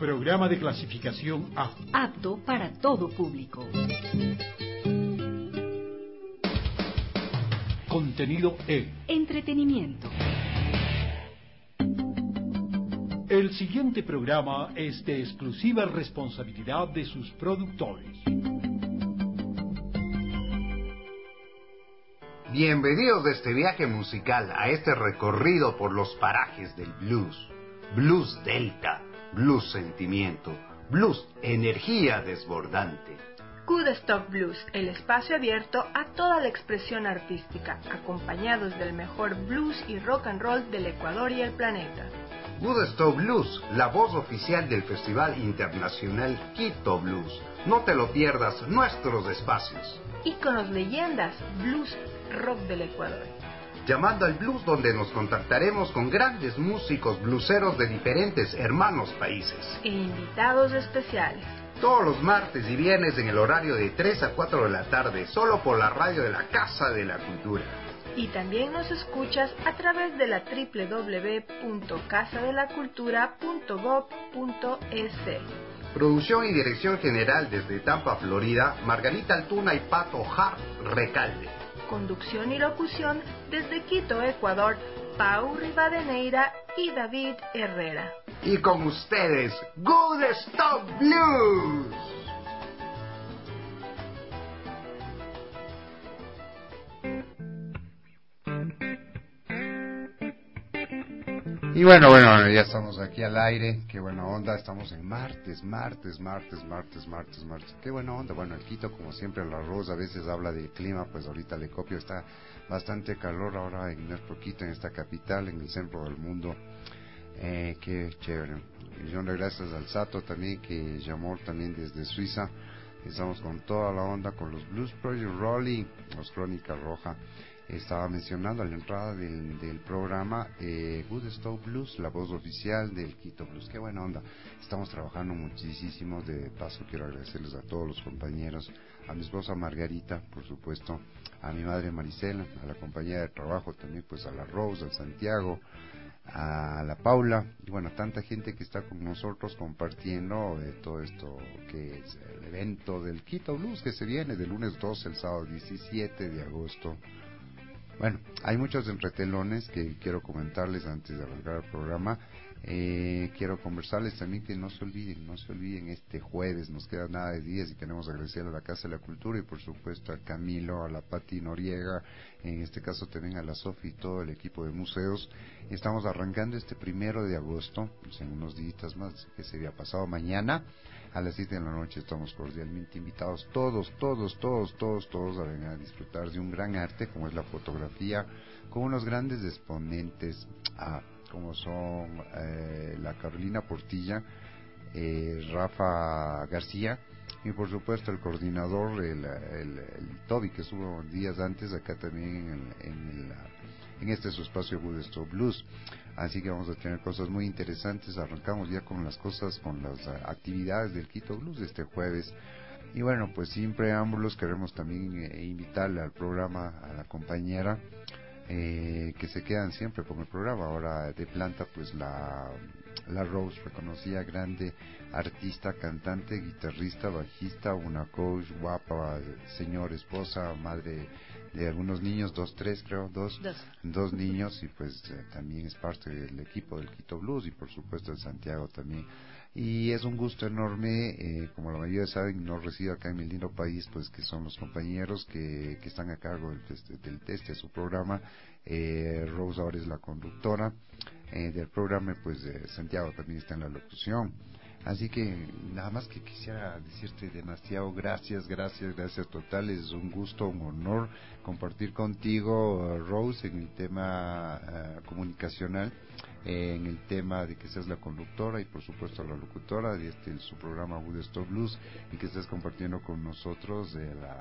Programa de clasificación A. Apto para todo público. Contenido E. Entretenimiento. El siguiente programa es de exclusiva responsabilidad de sus productores. Bienvenidos de este viaje musical a este recorrido por los parajes del blues. Blues Delta, blues sentimiento, blues energía desbordante. Good Stock Blues, el espacio abierto a toda la expresión artística, acompañados del mejor blues y rock and roll del Ecuador y el planeta. Woodstock Blues, la voz oficial del Festival Internacional Quito Blues. No te lo pierdas, nuestros espacios. Íconos, leyendas, blues, rock del Ecuador. Llamando al blues, donde nos contactaremos con grandes músicos blueseros de diferentes hermanos países. E invitados especiales. Todos los martes y viernes en el horario de 3 a 4 de la tarde, solo por la radio de la Casa de la Cultura. Y también nos escuchas a través de la www.casadelacultura.gov.es. Producción y dirección general desde Tampa, Florida, Margarita Altuna y Pato Hart Recalde. Conducción y locución desde Quito, Ecuador, Pau Rivadeneira y David Herrera. Y con ustedes, Good Stock Blues. Y bueno, ya estamos aquí al aire, qué buena onda, estamos en martes. Qué buena onda, bueno, el Quito, como siempre, el arroz a veces habla de clima, pues ahorita le copio, está bastante calor ahora en nuestro Quito, en esta capital, en el centro del mundo, qué chévere. Un millón de gracias al Sato también, que llamó también desde Suiza. Estamos con toda la onda, con los Blues Project Rolling, los Crónica Roja. Estaba mencionando a la entrada del programa Good Stock Blues, la voz oficial del Quito Blues. Qué buena onda. Estamos trabajando muchísimo. De paso quiero agradecerles a todos los compañeros, a mi esposa Margarita, por supuesto, a mi madre Maricela, a la compañía de trabajo también, pues a la Rose, al Santiago, a la Paula, y bueno, tanta gente que está con nosotros compartiendo todo esto que es el evento del Quito Blues, que se viene del lunes 12 al sábado 17 de agosto. Bueno, hay muchos entretelones que quiero comentarles antes de arrancar el programa. Quiero conversarles también que no se olviden este jueves, nos queda nada de días y queremos agradecer a la Casa de la Cultura y por supuesto a Camilo, a la Pati Noriega, en este caso también a la Sofi y todo el equipo de museos. Estamos arrancando este 1 de agosto, pues en unos días más, que sería pasado mañana, a las 7 de la noche. Estamos cordialmente invitados todos a venir a disfrutar de un gran arte como es la fotografía, con unos grandes exponentes como son la Carolina Portilla, Rafa García y por supuesto el coordinador, el Toby, que estuvo días antes acá también en este su espacio Good Stock Blues. Así que vamos a tener cosas muy interesantes. Arrancamos ya con las actividades del Quito Blues de este jueves. Y bueno, pues sin preámbulos queremos también invitarle al programa a la compañera que se quedan siempre con el programa. Ahora de planta, pues la Rose, reconocida grande artista, cantante, guitarrista, bajista, una coach guapa, señor, esposa, madre de algunos niños, dos niños, y pues también es parte del equipo del Quito Blues y por supuesto de Santiago también. Y es un gusto enorme, como la mayoría saben, no resido acá en mi lindo país, pues que son los compañeros que están a cargo del test de su programa. Rose ahora es la conductora del programa, pues Santiago también está en la locución. Así que nada más que quisiera decirte demasiado gracias totales. Es un gusto, un honor compartir contigo, Rose, en el tema comunicacional, en el tema de que seas la conductora y por supuesto la locutora de su programa Good Stock Blues, y que estés compartiendo con nosotros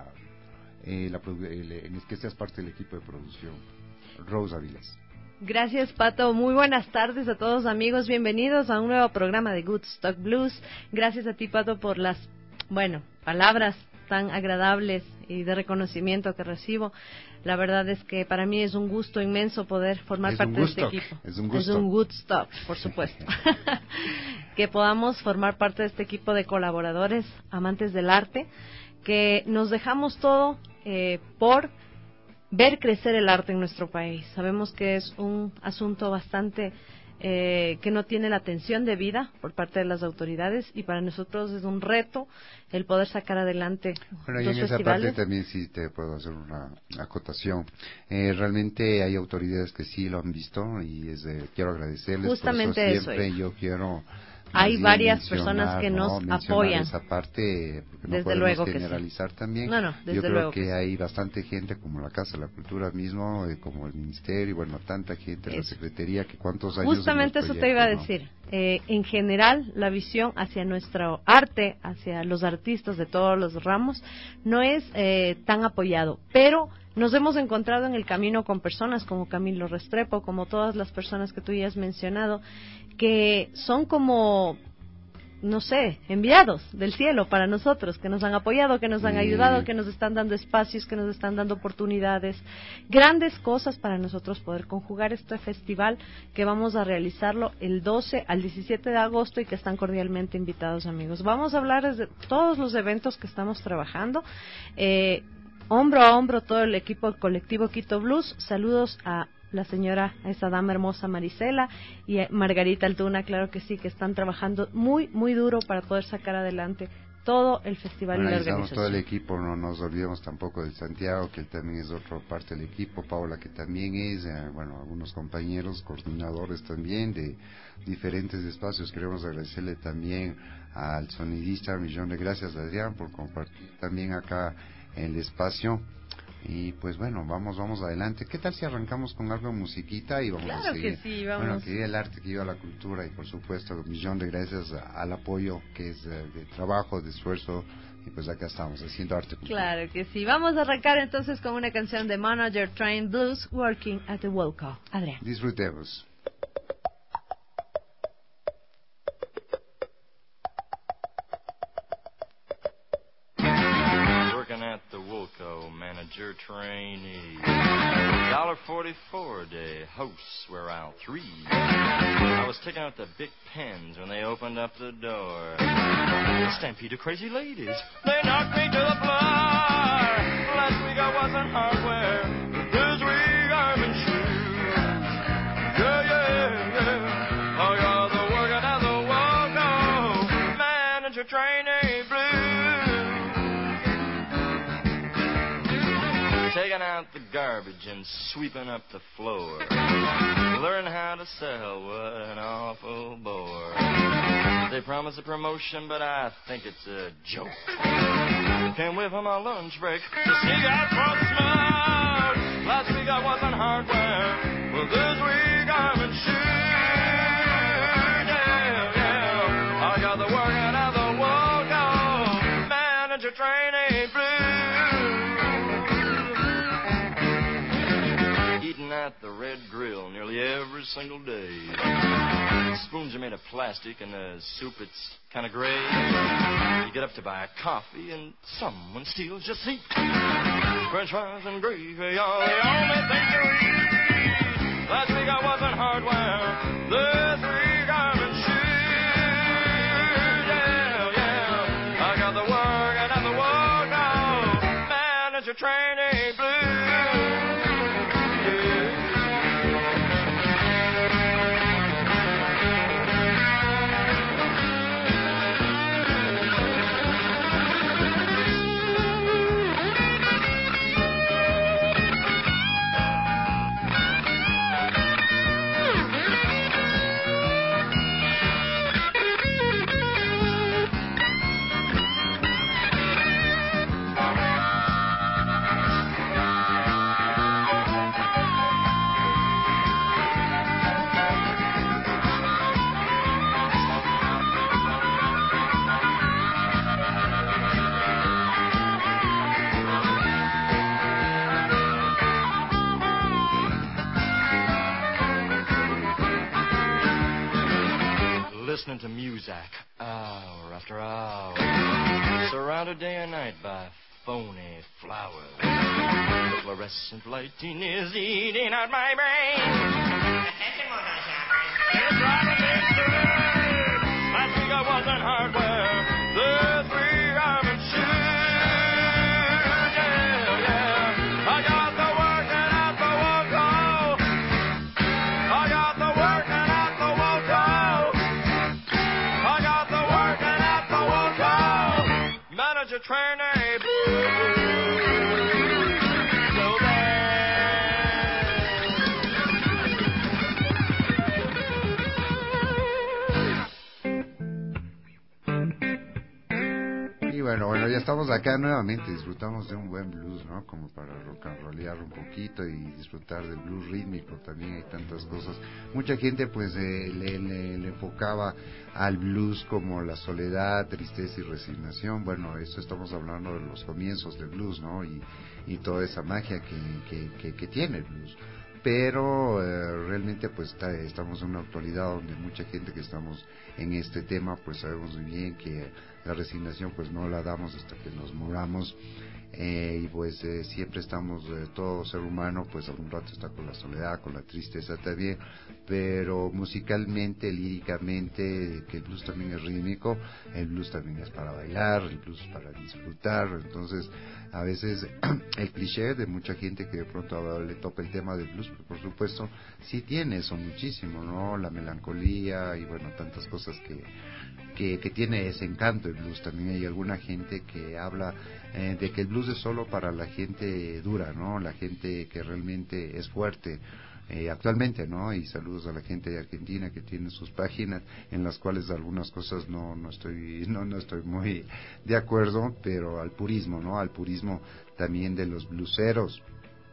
en que seas parte del equipo de producción. Rose Avilés. Gracias, Pato. Muy buenas tardes a todos, amigos. Bienvenidos a un nuevo programa de Good Stock Blues. Gracias a ti, Pato, por las, palabras tan agradables y de reconocimiento que recibo. La verdad es que para mí es un gusto inmenso poder formar parte de este equipo. Es un gusto. Es un Good Stock, por supuesto. que podamos formar parte de este equipo de colaboradores, amantes del arte, que nos dejamos todo por ver crecer el arte en nuestro país. Sabemos que es un asunto bastante que no tiene la atención debida por parte de las autoridades, y para nosotros es un reto el poder sacar adelante bueno, y los en esa festivales. parte también sí te puedo hacer una acotación. Realmente hay autoridades que sí lo han visto y quiero agradecerles. Justamente por eso eso, siempre yo quiero hay más varias mencionar, personas que nos mencionar apoyan. esa parte, porque no Desde podemos luego que generalizar sí. también. No, desde yo creo luego que que hay bastante gente, como la Casa de la Cultura mismo, como el Ministerio, y bueno, tanta gente, la Secretaría, que cuántos años. Justamente eso te iba a decir. En general, la visión hacia nuestro arte, hacia los artistas de todos los ramos, no es tan apoyado, pero nos hemos encontrado en el camino con personas como Camilo Restrepo, como todas las personas que tú ya has mencionado, que son como, no sé, enviados del cielo para nosotros, que nos han apoyado, que nos han ayudado, que nos están dando espacios, que nos están dando oportunidades, grandes cosas para nosotros poder conjugar este festival, que vamos a realizarlo el 12 al 17 de agosto y que están cordialmente invitados, amigos. Vamos a hablar de todos los eventos que estamos trabajando, hombro a hombro todo el equipo del colectivo Quito Blues. Saludos a la señora, a esa dama hermosa Marisela y a Margarita Altuna, claro que sí, que están trabajando muy, muy duro para poder sacar adelante todo el festival y la organización. Todo el equipo, no nos olvidemos tampoco de Santiago, que él también es otra parte del equipo, Paola, que también es, algunos compañeros, coordinadores también de diferentes espacios. Queremos agradecerle también al sonidista, un millón de gracias, Adrián, por compartir también acá el espacio. Y pues bueno, vamos adelante. ¿Qué tal si arrancamos con algo de musiquita y vamos a seguir? Que sí, vamos. Bueno, que viva el arte, que viva la cultura, y por supuesto un millón de gracias al apoyo que es de trabajo, de esfuerzo, y pues acá estamos haciendo arte. Claro que sí. Vamos a arrancar entonces con una canción de Manager Train Blues, Working at the Will Call. Adrián. Disfrutemos. At the Wilco manager trainee, $1.44 a day, hosts were out 3. I was taking out the big pens when they opened up the door. A stampede of crazy ladies, they knocked me to the floor. Last week I was in hardware, this week I'm in shoes. Yeah. I got the working at the Wilco manager trainee blues. Taking out the garbage and sweeping up the floor. Learn how to sell, what an awful bore. They promise a promotion, but I think it's a joke. Came with on my lunch break to sneak out for the smoke. Last week I was on hardware, well this week I'm in shoes. Yeah. I got the work out of the Wilco manager trainee blues. At the Red Grill nearly every single day. Spoons are made of plastic and the soup it's kind of gray. You get up to buy a coffee and someone steals your seat. French fries and gravy are the only thing you eat. Last week I was in hardware, this week I'm in shoes. Yeah. I got the work and at the work now. Manager trainee blues. Listening to music, hour after hour, surrounded day and night by phony flowers. The fluorescent lighting is eating out my brain. It's driving me insane. Last wasn't hardware. The three diamond shoes, yeah, yeah. I got the working at the Woco. I got the working at the Woco. I got the working at the Woco. Manager trainee blues. Bueno, ya estamos acá nuevamente, disfrutamos de un buen blues, ¿no? Como para rock and rollear un poquito y disfrutar del blues rítmico, también hay tantas cosas. Mucha gente pues le enfocaba al blues como la soledad, tristeza y resignación. Bueno, eso estamos hablando de los comienzos del blues, ¿no? Y toda esa magia que tiene el blues. Pero realmente pues estamos en una actualidad donde mucha gente que estamos en este tema pues sabemos muy bien que la resignación pues no la damos hasta que nos moramos, y pues siempre estamos, todo ser humano pues algún rato está con la soledad, con la tristeza también, pero musicalmente, líricamente, que el blues también es rítmico, el blues también es para bailar, el blues es para disfrutar. Entonces a veces el cliché de mucha gente que de pronto le topa el tema del blues, pues por supuesto sí tiene eso muchísimo, ¿no? La melancolía y bueno, tantas cosas que tiene ese encanto el blues. También hay alguna gente que habla de que el blues es solo para la gente dura, ¿no? La gente que realmente es fuerte. Actualmente, ¿no? Y saludos a la gente de Argentina que tiene sus páginas en las cuales algunas cosas no estoy muy de acuerdo, pero al purismo, ¿no? Al purismo también de los blueseros.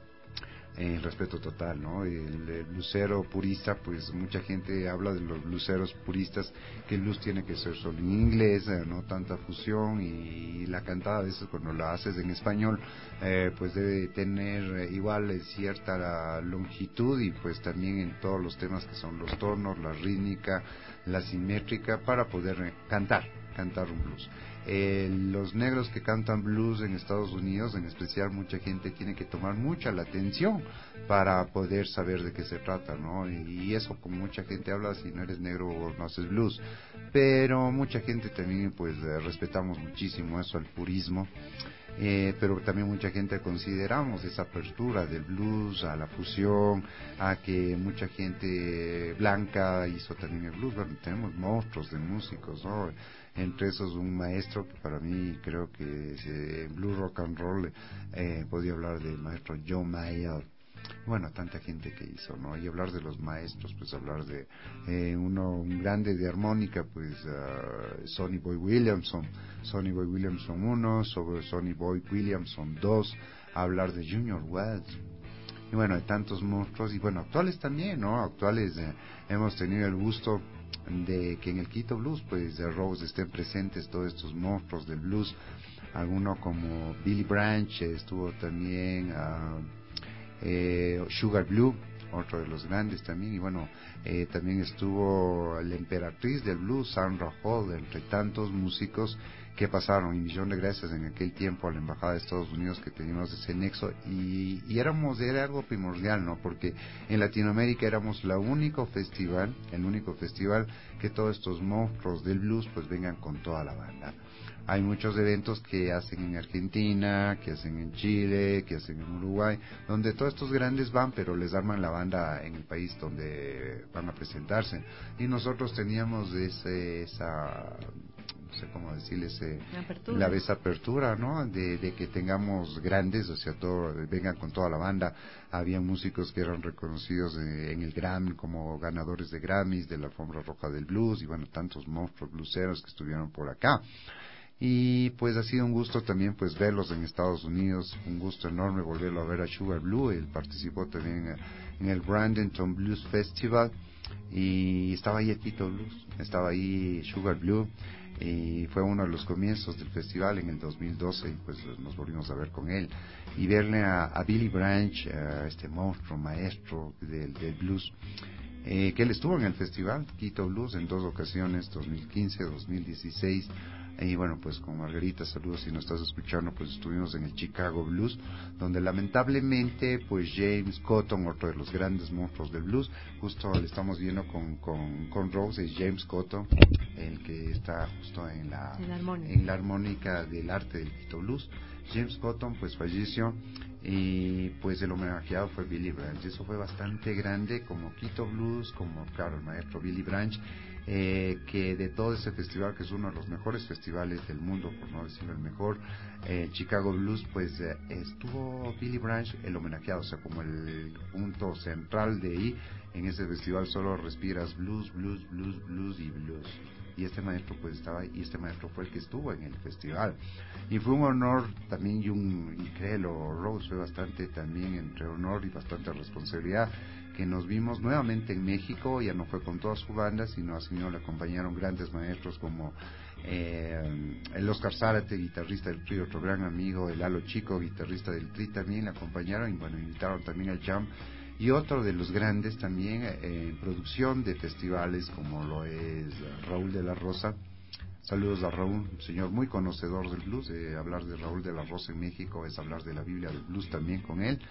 Respeto total, ¿no? El blusero purista, pues mucha gente habla de los bluseros puristas que el blues tiene que ser solo en inglés, no tanta fusión, y la cantada a veces cuando la haces en español pues debe tener igual cierta longitud y pues también en todos los temas que son los tonos, la rítmica, la simétrica para poder cantar un blues. Los negros que cantan blues en Estados Unidos, en especial, mucha gente tiene que tomar mucha la atención para poder saber de qué se trata, ¿no? Y eso, como mucha gente habla, si no eres negro no haces blues, pero mucha gente también pues respetamos muchísimo eso, el purismo. Pero también mucha gente consideramos esa apertura del blues a la fusión, a que mucha gente blanca hizo también el blues. Bueno, tenemos monstruos de músicos, ¿no? Entre esos un maestro que para mí creo que en blues rock and roll podía hablar del maestro John Mayall. Bueno, tanta gente que hizo, ¿no? Y hablar de los maestros, pues hablar de un grande de armónica, pues Sonny Boy Williamson 1, sobre Sonny Boy Williamson 2, hablar de Junior Wells, y bueno, hay tantos monstruos, y bueno, actuales también, ¿no? Actuales hemos tenido el gusto de que en el Quito Blues, pues de Rose estén presentes todos estos monstruos del blues, alguno como Billy Branch, estuvo también Sugar Blue, otro de los grandes también, y bueno, también estuvo la emperatriz del blues, Sandra Hall, entre tantos músicos que pasaron, y millón de gracias en aquel tiempo a la Embajada de Estados Unidos que teníamos ese nexo, y era algo primordial, ¿no? Porque en Latinoamérica éramos el único festival que todos estos monstruos del blues pues vengan con toda la banda. Hay muchos eventos que hacen en Argentina, que hacen en Chile, que hacen en Uruguay, donde todos estos grandes van, pero les arman la banda en el país donde van a presentarse. Y nosotros teníamos esa no sé cómo decirles, esa apertura, ¿no? De que tengamos grandes, o sea, vengan con toda la banda. Había músicos que eran reconocidos en el Grammy como ganadores de Grammys, de la alfombra roja del blues, y bueno, tantos monstruos blueseros que estuvieron por acá. Y pues ha sido un gusto también pues verlos en Estados Unidos, un gusto enorme volverlo a ver a Sugar Blue. Él participó también en el Bradenton Blues Festival y estaba ahí el Quito Blues, estaba ahí Sugar Blue, y fue uno de los comienzos del festival en el 2012, y pues nos volvimos a ver con él y verle a Billy Branch, a este monstruo maestro del blues. que él estuvo en el festival Quito Blues en 2 ocasiones, 2015, 2016. Y bueno, pues con Margarita, saludos si nos estás escuchando, pues estuvimos en el Chicago Blues, donde lamentablemente pues James Cotton, otro de los grandes monstruos del blues, justo le estamos viendo con Rose, es James Cotton, el que está justo en la armónica del arte del Quito Blues. James Cotton pues falleció y pues el homenajeado fue Billy Branch. Eso fue bastante grande, como Quito Blues, como claro el maestro Billy Branch, que de todo ese festival, que es uno de los mejores festivales del mundo, por no decir el mejor, Chicago Blues, pues estuvo Billy Branch el homenajeado, o sea, como el punto central de ahí. En ese festival solo respiras blues, blues, blues, blues y blues. Y este maestro pues estaba ahí, y este maestro fue el que estuvo en el festival. Y fue un honor también, y créelo, Rose, fue bastante también entre honor y bastante responsabilidad, que nos vimos nuevamente en México. Ya no fue con toda su banda, sino así le acompañaron grandes maestros como el Oscar Zárate, guitarrista del Tri, otro gran amigo, el Lalo Chico, guitarrista del Tri, también le acompañaron, y bueno, invitaron también al Jam. Y otro de los grandes también en producción de festivales, como lo es Raúl de la Rosa. Saludos a Raúl, un señor muy conocedor del blues. Hablar de Raúl de la Rosa en México es hablar de la Biblia del blues también con él.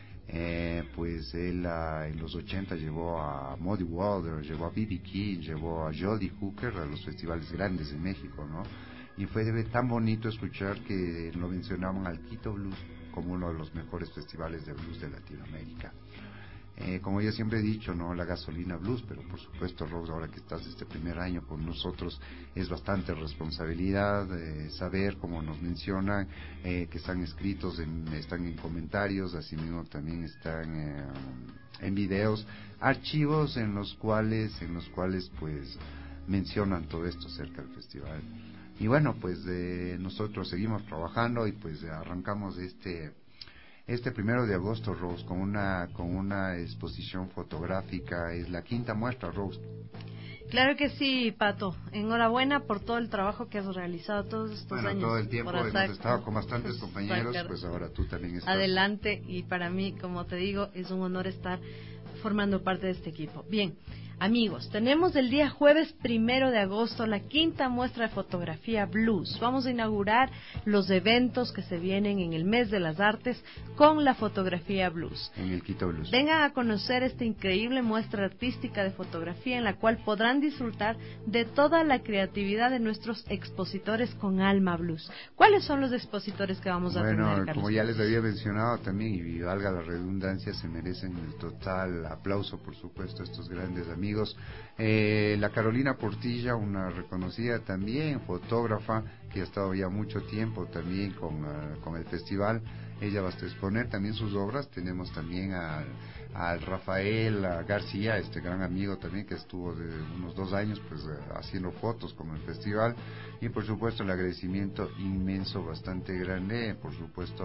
Pues él en los 80 llevó a Muddy Waters, llevó a B.B. King, llevó a Jody Hooker a los festivales grandes de México, ¿no? Y fue tan bonito escuchar que lo mencionaban al Quito Blues como uno de los mejores festivales de blues de Latinoamérica. Como yo siempre he dicho, no la gasolina blues, pero por supuesto, Rose, ahora que estás este primer año con nosotros, es bastante responsabilidad saber, como nos mencionan, que están escritos, están en comentarios, así mismo también están en videos, archivos en los cuales pues mencionan todo esto acerca del festival. Y bueno, pues nosotros seguimos trabajando y pues arrancamos este 1 de agosto, Rose, con una exposición fotográfica. Es la 5ª muestra, Rose. Claro que sí, Pato. Enhorabuena por todo el trabajo que has realizado todos estos años. Todo el tiempo hemos estado con bastantes compañeros, pues ahora tú también estás. Adelante, y para mí, como te digo, es un honor estar formando parte de este equipo. Bien, amigos, tenemos el día jueves 1 de agosto la 5ª muestra de fotografía blues. Vamos a inaugurar los eventos que se vienen en el mes de las artes con la fotografía blues. En el Quito Blues. Vengan a conocer esta increíble muestra artística de fotografía en la cual podrán disfrutar de toda la creatividad de nuestros expositores con alma blues. ¿Cuáles son los expositores que vamos a tener, Carlos? Bueno, como ya les había mencionado también, y valga la redundancia, se merecen el total aplauso, por supuesto, a estos grandes amigos. La Carolina Portilla, una reconocida también fotógrafa que ha estado ya mucho tiempo también con el festival. Ella va a exponer también sus obras. Tenemos también al Rafael García, este gran amigo también, que estuvo de unos 2 años pues haciendo fotos con el festival. Y por supuesto el agradecimiento inmenso, bastante grande, por supuesto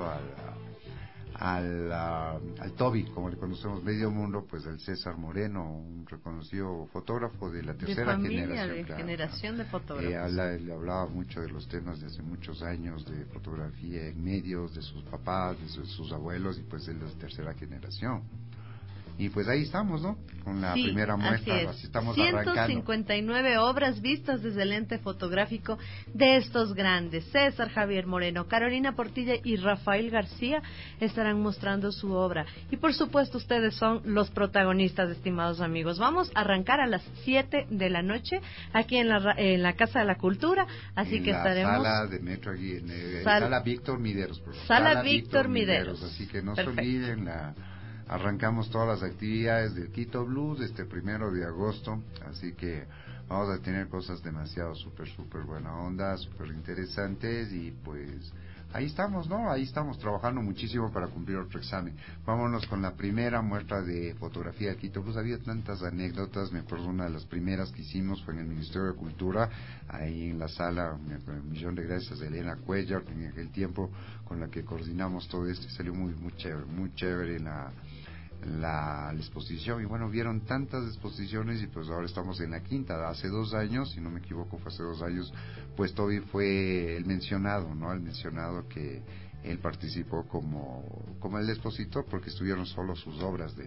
al Toby, como le conocemos medio mundo, pues al César Moreno, un reconocido fotógrafo de la tercera generación de fotógrafos. Le hablaba mucho de los temas de hace muchos años, de fotografía en medios, de sus papás, de sus abuelos, y pues él es de tercera generación. Y pues ahí estamos, ¿no? Con la primera muestra, así estamos 159 obras vistas desde el lente fotográfico de estos grandes. César Javier Moreno, Carolina Portilla y Rafael García estarán mostrando su obra. Y por supuesto ustedes son los protagonistas, estimados amigos. Vamos a arrancar a las 7 de la noche aquí en la Casa de la Cultura, así que estaremos... Sala de Metro aquí, Sala Víctor Mideros. Sala Víctor Mideros. Así que no se olviden arrancamos todas las actividades del Quito Blues 1 de agosto, así que vamos a tener cosas demasiado súper buena onda, súper interesantes, y pues ahí estamos, ¿no? Ahí estamos trabajando muchísimo para cumplir otro examen. Vámonos con la primera muestra de fotografía del Quito Blues. Había tantas anécdotas. Me acuerdo una de las primeras que hicimos fue en el Ministerio de Cultura, ahí en la sala, un millón de gracias a Elena Cuellar en aquel tiempo, con la que coordinamos todo esto, y salió muy chévere la exposición. Y bueno, vieron tantas exposiciones, y pues ahora estamos en la 5ª. Hace 2 años, si no me equivoco, fue hace 2 años, pues Toby fue el mencionado, ¿no? El mencionado, que él participó como el expositor, porque estuvieron solo sus obras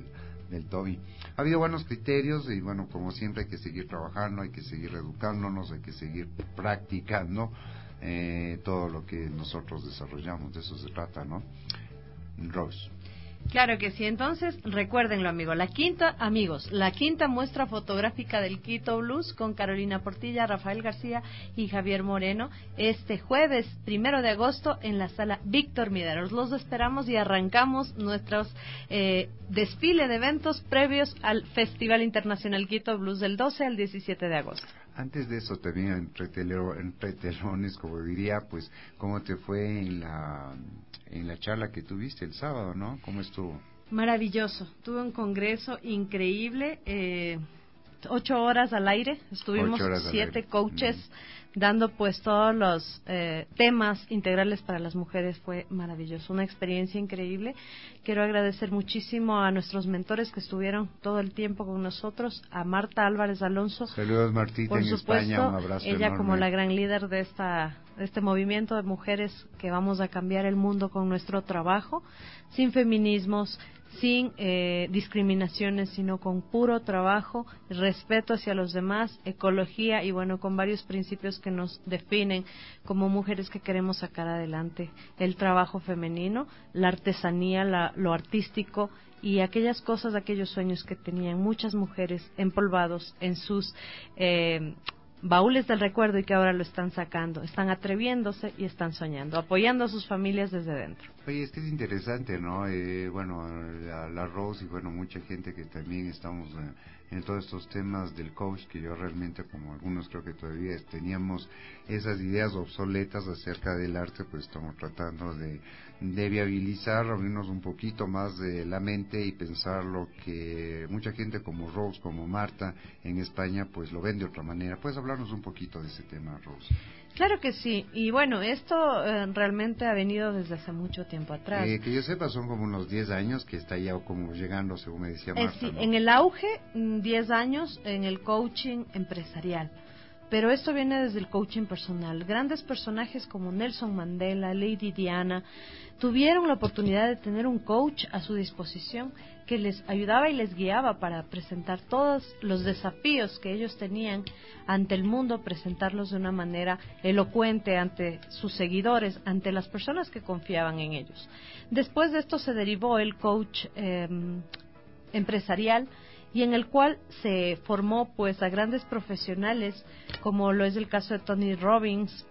del Toby. Ha habido buenos criterios y bueno, como siempre hay que seguir trabajando, hay que seguir educándonos, hay que seguir practicando todo lo que nosotros desarrollamos, de eso se trata, ¿no? Rose. Claro que sí. Entonces, recuérdenlo, la quinta muestra fotográfica del Quito Blues con Carolina Portilla, Rafael García y Javier Moreno, este jueves 1 de agosto en la sala Víctor Mideros. Los esperamos y arrancamos nuestros desfile de eventos previos al Festival Internacional Quito Blues del 12 al 17 de agosto. Antes de eso, también entre telones, como diría, pues, ¿cómo te fue en la charla que tuviste el sábado, no? ¿Cómo estuvo? Maravilloso. Tuve un congreso increíble, 8 horas al aire. Estuvimos 7 coaches dando pues todos los temas integrales para las mujeres. Fue maravilloso, una experiencia increíble. Quiero agradecer muchísimo a nuestros mentores que estuvieron todo el tiempo con nosotros, a Marta Álvarez Alonso. Saludos, Martita, por en supuesto, España, un abrazo ella enorme. como la gran líder de este movimiento de mujeres que vamos a cambiar el mundo con nuestro trabajo, sin feminismos, sin discriminaciones, sino con puro trabajo, respeto hacia los demás, ecología y bueno, con varios principios que nos definen como mujeres que queremos sacar adelante el trabajo femenino, la artesanía, lo artístico y aquellas cosas, aquellos sueños que tenían muchas mujeres empolvados en sus baúles del recuerdo y que ahora lo están sacando, están atreviéndose y están soñando, apoyando a sus familias desde dentro. Oye, es que es interesante, ¿no? Bueno, la Rose y bueno, mucha gente que también estamos en todos estos temas del coach, que yo realmente, como algunos creo que todavía teníamos esas ideas obsoletas acerca del arte, pues estamos tratando de viabilizar, abrirnos un poquito más de la mente y pensar lo que mucha gente como Rose, como Marta en España, pues lo ven de otra manera. ¿Puedes hablarnos un poquito de ese tema, Rose? Claro que sí, y bueno, esto realmente ha venido desde hace mucho tiempo atrás. Que yo sepa, son como unos 10 años que está ya como llegando, según me decía Marta. Sí, ¿no? En el auge, 10 años en el coaching empresarial. Pero esto viene desde el coaching personal. Grandes personajes como Nelson Mandela, Lady Diana, tuvieron la oportunidad de tener un coach a su disposición que les ayudaba y les guiaba para presentar todos los desafíos que ellos tenían ante el mundo, presentarlos de una manera elocuente ante sus seguidores, ante las personas que confiaban en ellos. Después de esto se derivó el coach empresarial, y en el cual se formó pues a grandes profesionales, como lo es el caso de Tony Robbins,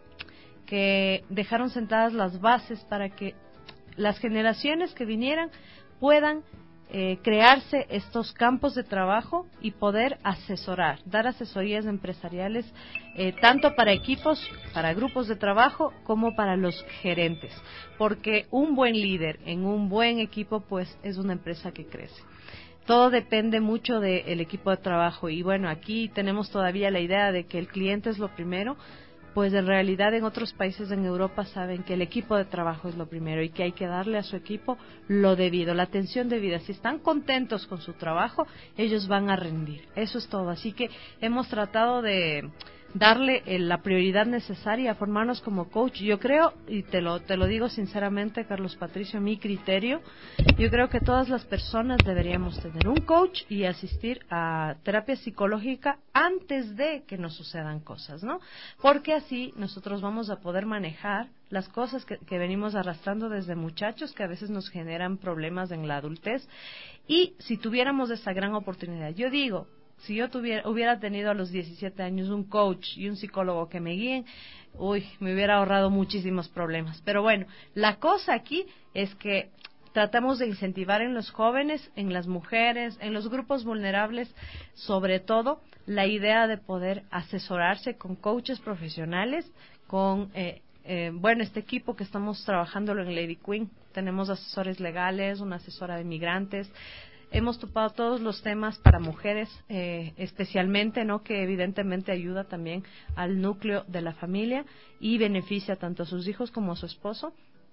que dejaron sentadas las bases para que las generaciones que vinieran puedan crearse estos campos de trabajo y poder asesorar, dar asesorías empresariales tanto para equipos, para grupos de trabajo, como para los gerentes, porque un buen líder en un buen equipo pues es una empresa que crece. Todo depende mucho del equipo de trabajo y bueno, aquí tenemos todavía la idea de que el cliente es lo primero, pues en realidad en otros países en Europa saben que el equipo de trabajo es lo primero y que hay que darle a su equipo lo debido, la atención debida. Si están contentos con su trabajo, ellos van a rendir. Eso es todo. Así que hemos tratado de darle la prioridad necesaria a formarnos como coach. Yo creo, y te lo digo sinceramente, Carlos Patricio, mi criterio, yo creo que todas las personas deberíamos tener un coach y asistir a terapia psicológica antes de que nos sucedan cosas, ¿no? Porque así nosotros vamos a poder manejar las cosas que venimos arrastrando desde muchachos, que a veces nos generan problemas en la adultez. Y si tuviéramos esa gran oportunidad, yo digo, si yo hubiera tenido a los 17 años un coach y un psicólogo que me guíen, me hubiera ahorrado muchísimos problemas. Pero bueno, la cosa aquí es que tratamos de incentivar en los jóvenes, en las mujeres, en los grupos vulnerables, sobre todo, la idea de poder asesorarse con coaches profesionales, con este equipo que estamos trabajándolo en Lady Queen. Tenemos asesores legales, una asesora de migrantes. Hemos topado todos los temas para mujeres, especialmente, ¿no? Que evidentemente ayuda también al núcleo de la familia y beneficia tanto a sus hijos como a su esposo.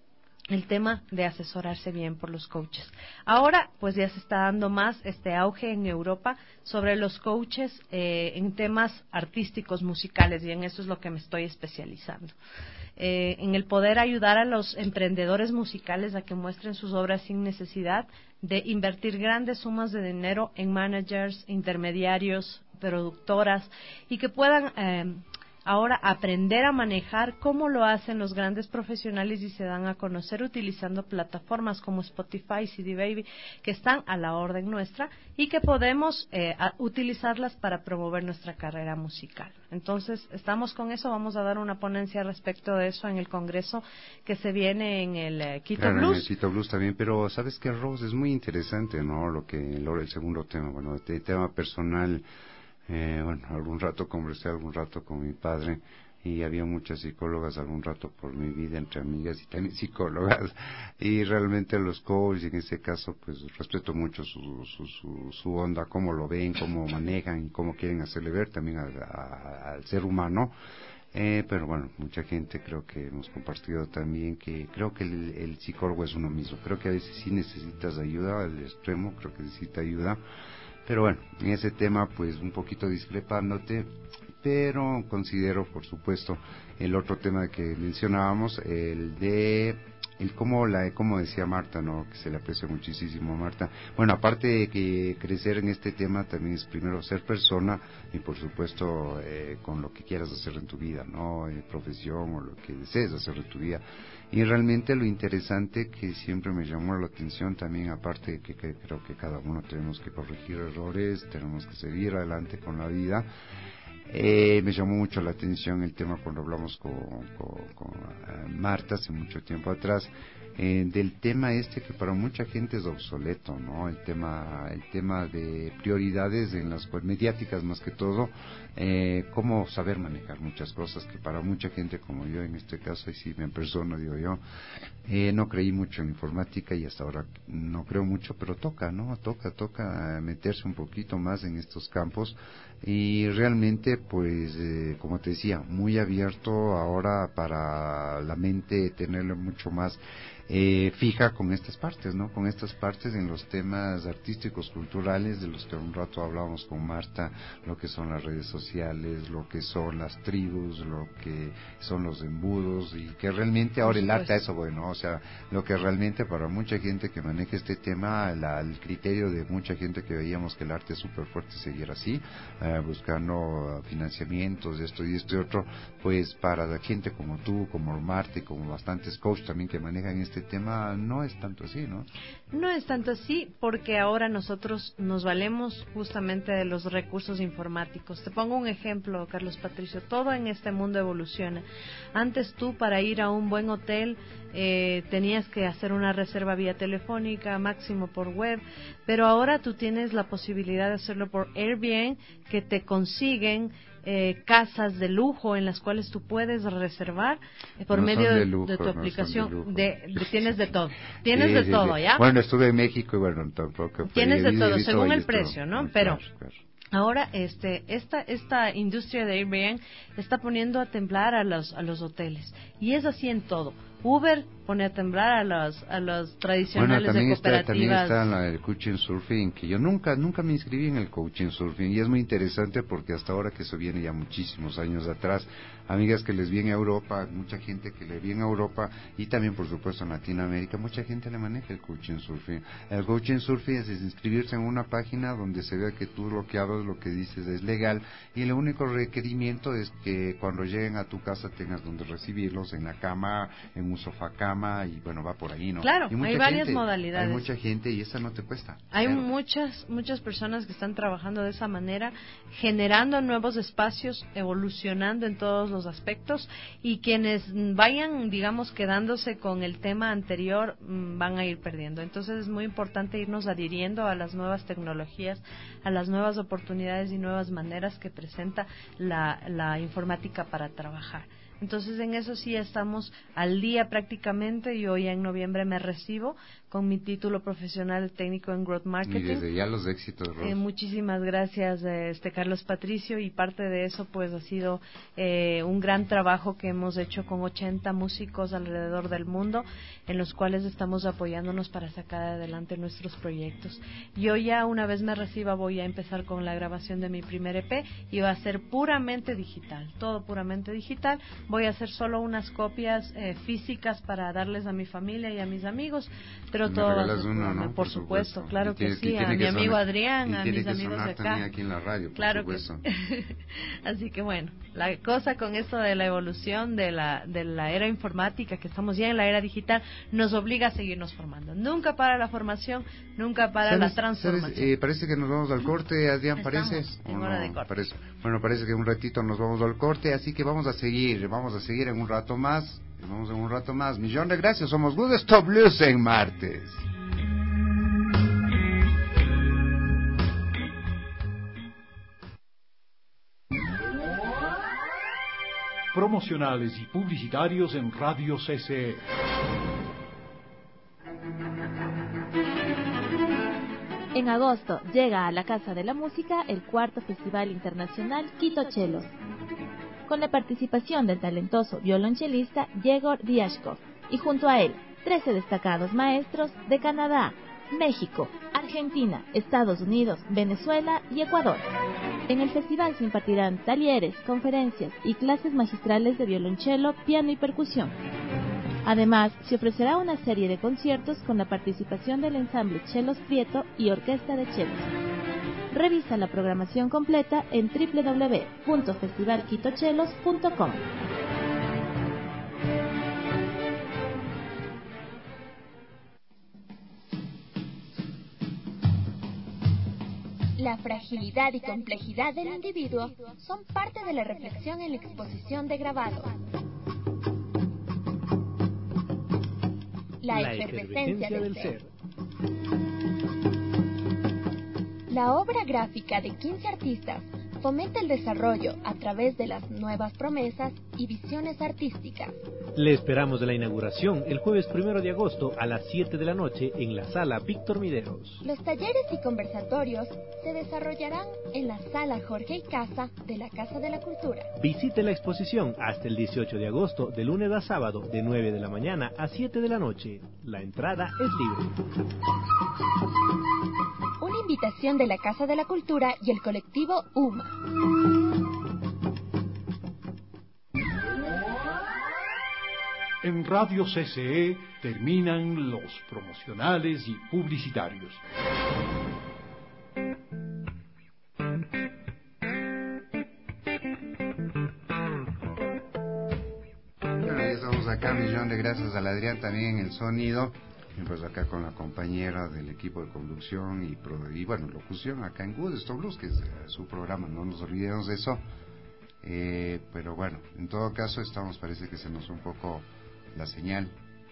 el tema de asesorarse bien por los coaches. Ahora, pues ya se está dando más este auge en Europa sobre los coaches en temas artísticos, musicales, y en eso es lo que me estoy especializando. En el poder ayudar a los emprendedores musicales a que muestren sus obras sin necesidad de invertir grandes sumas de dinero en managers, intermediarios, productoras, y que puedan ahora aprender a manejar cómo lo hacen los grandes profesionales y se dan a conocer utilizando plataformas como Spotify, CD Baby, que están a la orden nuestra y que podemos utilizarlas para promover nuestra carrera musical. Entonces, estamos con eso, vamos a dar una ponencia respecto de eso en el congreso que se viene en el Quito Blues. En el Quito Blues también, pero ¿sabes qué, Rose? Es muy interesante, ¿no? El segundo tema, bueno, este tema personal. Bueno, algún rato conversé algún rato con mi padre y había muchas psicólogas algún rato por mi vida, entre amigas y también psicólogas, y realmente los coaches en ese caso pues respeto mucho su onda, cómo lo ven, cómo manejan, cómo quieren hacerle ver también al ser humano. Pero bueno, mucha gente creo que hemos compartido también que creo que el psicólogo es uno mismo. Creo que a veces sí necesitas ayuda, al extremo creo que necesita ayuda. Pero bueno, en ese tema pues un poquito discrepándote, pero considero por supuesto el otro tema que mencionábamos, como decía Marta, ¿no? Que se le aprecia muchísimo a Marta. Bueno, aparte de que crecer en este tema también es primero ser persona y por supuesto con lo que quieras hacer en tu vida, ¿no? Profesión o lo que desees hacer en tu vida. Y realmente lo interesante que siempre me llamó la atención también, aparte de que creo que cada uno tenemos que corregir errores, tenemos que seguir adelante con la vida. Me llamó mucho la atención el tema cuando hablamos con Marta hace mucho tiempo atrás, del tema que para mucha gente es obsoleto, ¿no? El tema de prioridades en las mediáticas más que todo, cómo saber manejar muchas cosas que para mucha gente como yo en este caso, y sí me persono digo yo, no creí mucho en informática y hasta ahora no creo mucho, pero toca, ¿no? Toca meterse un poquito más en estos campos y realmente pues como te decía, muy abierto ahora para la mente, tenerlo mucho más fija con estas partes, ¿no? Con estas partes en los temas artísticos, culturales, de los que un rato hablábamos con Marta, lo que son las redes sociales, lo que son las tribus, lo que son los embudos, y que realmente ahora el arte, eso bueno, o sea, lo que realmente para mucha gente que maneja este tema, el criterio de mucha gente que veíamos que el arte es súper fuerte, seguir así, buscando financiamientos, esto y otro, pues para la gente como tú, como Marta y como bastantes coaches también que manejan este tema, no es tanto así, ¿no? No es tanto así porque ahora nosotros nos valemos justamente de los recursos informáticos. Te pongo un ejemplo, Carlos Patricio, todo en este mundo evoluciona. Antes tú para ir a un buen hotel tenías que hacer una reserva vía telefónica, máximo por web, pero ahora tú tienes la posibilidad de hacerlo por Airbnb, que te consiguen casas de lujo en las cuales tú puedes reservar por medio de tu aplicación. Tienes de todo, tienes todo, ¿ya? Bueno, estuve en México y bueno, tampoco. Tienes de todo, según el precio, ¿no? Pero claro. Ahora, esta industria de Airbnb está poniendo a temblar a los hoteles, y es así en todo. Uber pone a temblar a los tradicionales de cooperativas. También está el coaching surfing, que yo nunca me inscribí en el coaching surfing, y es muy interesante porque hasta ahora, que eso viene ya muchísimos años atrás, amigas que les vi en Europa, mucha gente que le vi en Europa, y también por supuesto en Latinoamérica, mucha gente le maneja el coaching surfing. El coaching surfing es inscribirse en una página donde se vea que tú lo que hablas, lo que dices es legal, y el único requerimiento es que cuando lleguen a tu casa tengas donde recibirlos, en la cama, en un sofá cama, y bueno, va por ahí, ¿no? Claro, hay varias modalidades. Hay mucha gente y esa no te cuesta. Hay muchas personas que están trabajando de esa manera, generando nuevos espacios, evolucionando en todos los aspectos, y quienes vayan, digamos, quedándose con el tema anterior van a ir perdiendo. Entonces es muy importante irnos adhiriendo a las nuevas tecnologías, a las nuevas oportunidades y nuevas maneras que presenta la informática para trabajar. Entonces en eso sí estamos al día prácticamente. Yo ya en noviembre me recibo con mi título profesional técnico en Growth Marketing. Y desde ya los éxitos, Ros. Muchísimas gracias, Carlos Patricio, y parte de eso pues ha sido un gran trabajo que hemos hecho con 80 músicos alrededor del mundo, en los cuales estamos apoyándonos para sacar adelante nuestros proyectos. Yo ya una vez me reciba voy a empezar con la grabación de mi primer EP y va a ser puramente digital, todo puramente digital. Voy a hacer solo unas copias físicas para darles a mi familia y a mis amigos, pero todo va a ser uno, ¿no? por supuesto, claro que sí, a mi que amigo sonar, Adrián, a mis amigos de acá. Aquí en la radio, claro por supuesto. Así que bueno, la cosa con esto de la evolución de la era informática, que estamos ya en la era digital, nos obliga a seguirnos formando. Nunca para la formación, nunca para la transformación. Parece que nos vamos al corte, Adrián, ¿parece? En hora de corte. Parece que un ratito nos vamos al corte, así que vamos a seguir en un rato más. Vamos en un rato más. Millón de gracias. Somos Good Stop Blues en martes. Promocionales y publicitarios en Radio CCE. En agosto llega a la Casa de la Música el cuarto Festival Internacional Quito Chelos, con la participación del talentoso violonchelista Yegor Diashkov, y junto a él, 13 destacados maestros de Canadá, México, Argentina, Estados Unidos, Venezuela y Ecuador. En el festival se impartirán talleres, conferencias y clases magistrales de violonchelo, piano y percusión. Además, se ofrecerá una serie de conciertos con la participación del ensamble Chelos Prieto y Orquesta de Chelos. Revisa la programación completa en www.festivalquitochelos.com. La fragilidad y complejidad del individuo son parte de la reflexión en la exposición de grabado. La efervescencia del ser. La obra gráfica de 15 artistas fomenta el desarrollo a través de las nuevas promesas y visiones artísticas. Le esperamos de la inauguración el jueves 1 de agosto a las 7 de la noche en la sala Víctor Mideros. Los talleres y conversatorios se desarrollarán en la sala Jorge Icaza de la Casa de la Cultura. Visite la exposición hasta el 18 de agosto, de lunes a sábado, de 9 de la mañana a 7 de la noche. La entrada es libre. Una invitación de la Casa de la Cultura y el colectivo UMA. En Radio CCE terminan los promocionales y publicitarios. Bueno, ya estamos acá, millón de gracias al Adrián también en el sonido. Y pues acá con la compañera del equipo de conducción y bueno, locución acá en Good Stop Blues, que es su programa, no nos olvidemos de eso. Pero bueno, en todo caso parece que se nos fue un poco la señal.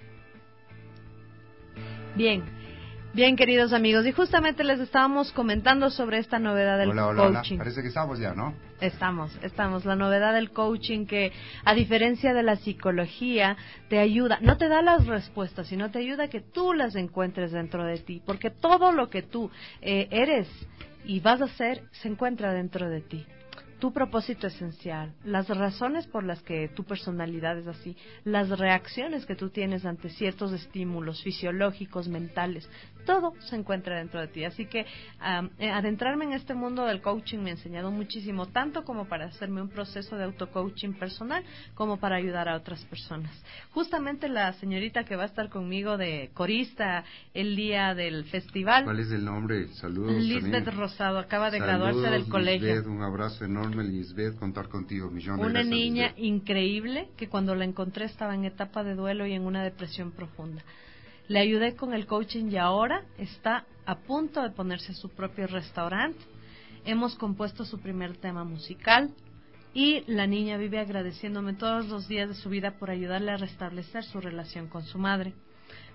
Bien, queridos amigos, y justamente les estábamos comentando sobre esta novedad del coaching. Parece que estamos ya, ¿no? Estamos. La novedad del coaching, que a diferencia de la psicología te ayuda, no te da las respuestas, sino te ayuda a que tú las encuentres dentro de ti, porque todo lo que tú eres y vas a hacer se encuentra dentro de ti. Tu propósito esencial, las razones por las que tu personalidad es así, las reacciones que tú tienes ante ciertos estímulos fisiológicos, mentales, todo se encuentra dentro de ti. Así que adentrarme en este mundo del coaching me ha enseñado muchísimo, tanto como para hacerme un proceso de auto-coaching personal, como para ayudar a otras personas. Justamente la señorita que va a estar conmigo de corista el día del festival. ¿Cuál es el nombre? Saludos. Lisbeth también. Rosado, acaba de graduarse del colegio. Lisbeth, un abrazo enorme. Lisbeth, contar contigo, millón de una gracias, niña Lisbeth. Increíble, que cuando la encontré estaba en etapa de duelo y en una depresión profunda. Le ayudé con el coaching y ahora está a punto de ponerse su propio restaurante. Hemos compuesto su primer tema musical y la niña vive agradeciéndome todos los días de su vida por ayudarle a restablecer su relación con su madre.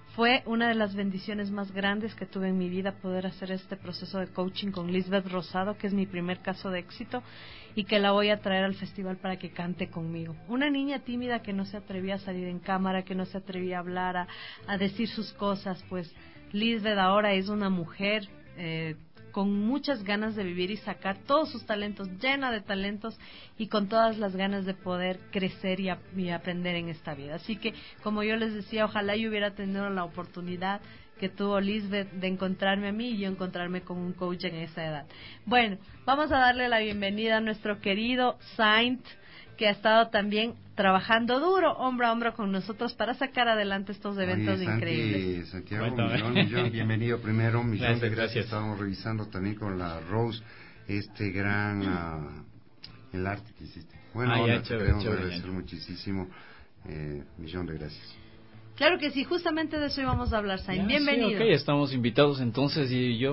Fue una de las bendiciones más grandes que tuve en mi vida poder hacer este proceso de coaching con Lisbeth Rosado, que es mi primer caso de éxito y que la voy a traer al festival para que cante conmigo. Una niña tímida que no se atrevía a salir en cámara, que no se atrevía a hablar, a decir sus cosas, pues Lisbeth ahora es una mujer con muchas ganas de vivir y sacar todos sus talentos, llena de talentos y con todas las ganas de poder crecer y aprender en esta vida. Así que, como yo les decía, ojalá yo hubiera tenido la oportunidad que tuvo Lisbeth de encontrarme a mí y yo encontrarme con un coach en esa edad. Bueno, vamos a darle la bienvenida a nuestro querido Saint, que ha estado también trabajando duro, hombro a hombro con nosotros para sacar adelante estos eventos increíbles. Santiago, millón, bienvenido primero, millón de gracias. Estábamos revisando también con la Rose este gran el arte que hiciste. Bueno, te queremos agradecer muchísimo, millón de gracias. Claro que sí, justamente de eso íbamos a hablar, Sain. Bienvenido. Sí, okay, estamos invitados entonces y yo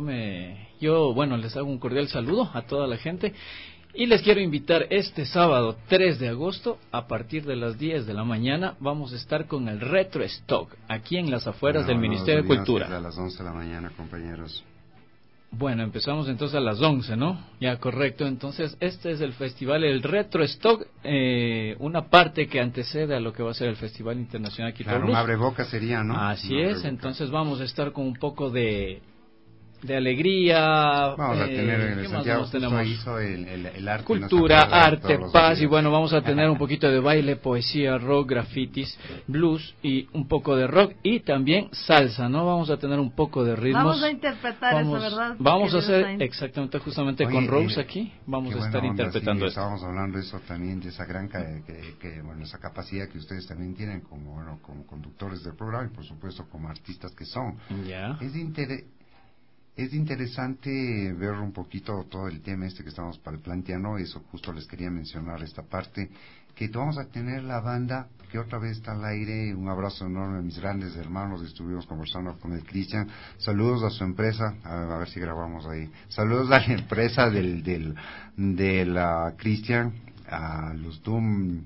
les hago un cordial saludo a toda la gente. Y les quiero invitar este sábado 3 de agosto, a partir de las 10 de la mañana, vamos a estar con el Retro Stock, aquí en las afueras del Ministerio de Cultura. A las 11 de la mañana, compañeros. Bueno, empezamos entonces a las 11, ¿no? Ya, correcto. Entonces, este es el festival, el Retro Stock, una parte que antecede a lo que va a ser el Festival Internacional Quito Blues. Claro, un abreboca sería, ¿no? Así es, entonces vamos a estar con un poco de alegría. Vamos a tener en Santiago hizo el arte, cultura, arte, paz, y bueno, vamos a tener un poquito de baile, poesía, rock, grafitis, blues y un poco de rock y también salsa, ¿no? Vamos a tener un poco de ritmos. Vamos a interpretar eso, ¿verdad? Vamos a hacer exactamente, justamente con Rose aquí, vamos a estar interpretando eso. Estábamos hablando eso también, de esa gran bueno, esa capacidad que ustedes también tienen como conductores del programa y por supuesto como artistas que son. Ya. Es interesante ver un poquito todo el tema que estamos planteando, eso justo les quería mencionar esta parte, que vamos a tener la banda que otra vez está al aire. Un abrazo enorme a mis grandes hermanos, estuvimos conversando con el Cristian, saludos a su empresa, a ver si grabamos ahí, saludos a la empresa de la Cristian, a los Doom,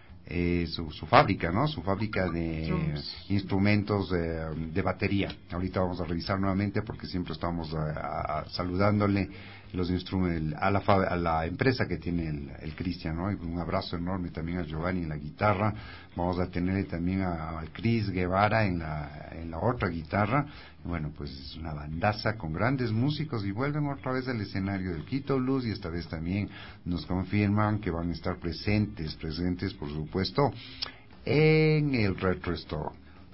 su fábrica, ¿no? Su fábrica de instrumentos de batería. Ahorita vamos a revisar nuevamente porque siempre estamos saludándole los instrumentos a la empresa que tiene el Cristian, ¿no? Y un abrazo enorme también a Giovanni en la guitarra. Vamos a tener también a Chris Guevara en la otra guitarra. Y bueno, pues es una bandaza con grandes músicos y vuelven otra vez al escenario del Quito Blues, y esta vez también nos confirman que van a estar presentes por supuesto en el Retro Store.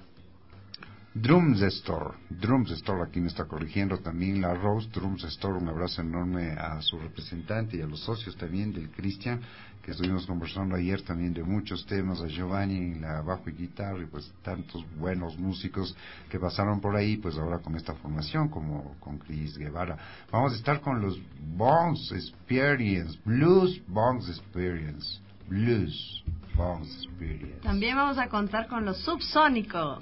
Drums Store, aquí me está corrigiendo también la Rose. Drums Store, un abrazo enorme a su representante y a los socios también del Cristian, que estuvimos conversando ayer también de muchos temas, a Giovanni en la bajo y guitarra, y pues tantos buenos músicos que pasaron por ahí, pues ahora con esta formación, como con Chris Guevara. Vamos a estar con los Bongs Experience, Blues Bongs Experience. También vamos a contar con los Subsónicos.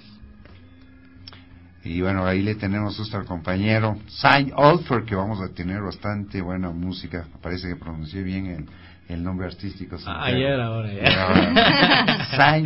Y bueno, ahí le tenemos justo al compañero Saint Olfer, que vamos a tener bastante buena música. Parece que pronuncié bien el nombre artístico. Ayer, ahora ya. Saint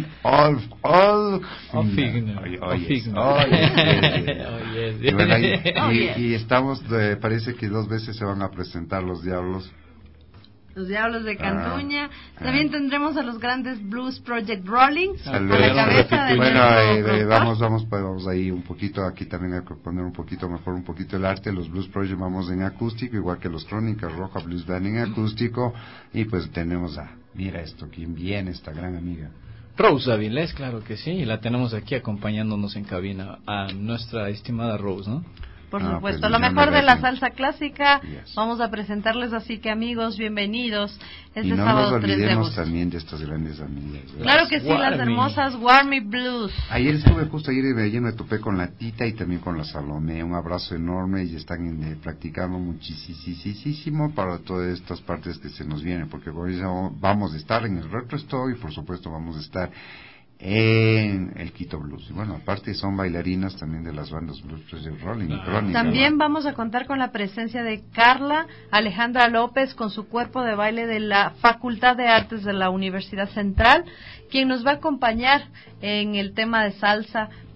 Y estamos, parece que 2 veces se van a presentar los Diablos. Los Diablos de Cantuña. También tendremos a los grandes Blues Project Rolling a la cabeza del vamos ahí un poquito, aquí también hay que poner un poquito el arte. Los Blues Project vamos en acústico, igual que los Crónicas Roja Blues Band en acústico, y pues tenemos mira esto, ¿quién viene? Esta gran amiga Rose Avilés, claro que sí, y la tenemos aquí acompañándonos en cabina, a nuestra estimada Rose, ¿no? Por supuesto, pues, lo mejor de la salsa clásica, vamos a presentarles, así que amigos, bienvenidos este sábado 3 de agosto. Y no nos olvidemos también de estas grandes amigas, ¿verdad? Claro que sí, las hermosas Warmy Blues. Ayer me topé con la Tita y también con la Salomé, un abrazo enorme, y están practicando muchísimo para todas estas partes que se nos vienen, porque vamos a estar en el Retro Store y por supuesto vamos a estar en el Quito Blues. Y bueno, aparte son bailarinas también de las bandas Blues Project Rolling y Crónica. También vamos a contar con la presencia de Carla Alejandra López con su cuerpo de baile de la Facultad de Artes de la Universidad Central, quien nos va a acompañar en el tema de salsa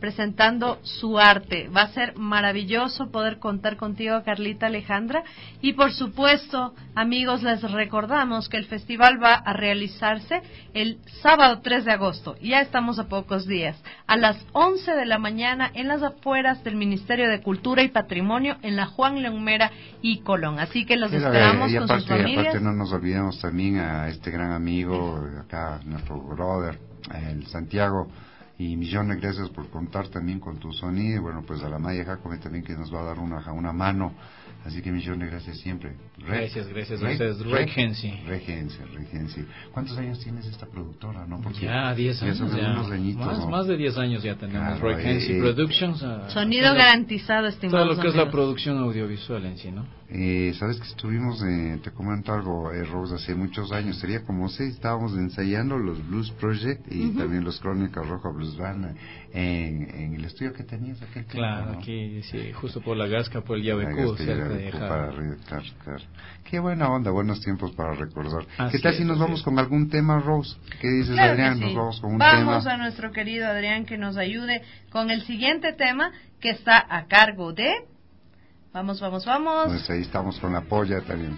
presentando su arte. Va a ser maravilloso poder contar contigo, Carlita Alejandra. Y por supuesto, amigos, les recordamos que el festival va a realizarse el sábado 3 de agosto. Ya estamos a pocos días. A las 11 de la mañana en las afueras del Ministerio de Cultura y Patrimonio en la Juan León Mera y Colón. Así que los esperamos con sus familias. Y aparte no nos olvidemos también a este gran amigo, acá nuestro brother, el Santiago. Y millones de gracias por contar también con tu sonido. Y bueno, pues a la Maya Jacome también, que nos va a dar una mano. Así que millones de gracias siempre. Gracias a ustedes. Regency. ¿Cuántos años tienes esta productora, no? Porque ya 10 años. Unos añitos, ¿no? Más de 10 años ya tenemos. Claro, Regency Productions. Sonido garantizado, estimados todo lo que amigos. es la producción audiovisual en sí, ¿no? Sabes que estuvimos, te comento algo, Rose, hace muchos años, sería como 6, estábamos ensayando los Blues Project y también los Crónicas Roja Blues Band en el estudio que tenías aquel tiempo. Claro, ¿no? Aquí, sí, justo por la Gasca, por el Yabecu, cerca de Jara. Claro. Qué buena onda, buenos tiempos para recordar. Así ¿Qué tal si nos vamos con algún tema, Rose? ¿Qué dices, claro, Adrián? sí. Nos vamos con un tema. Vamos a nuestro querido Adrián que nos ayude con el siguiente tema que está a cargo de... Vamos. Pues ahí estamos con la polla también.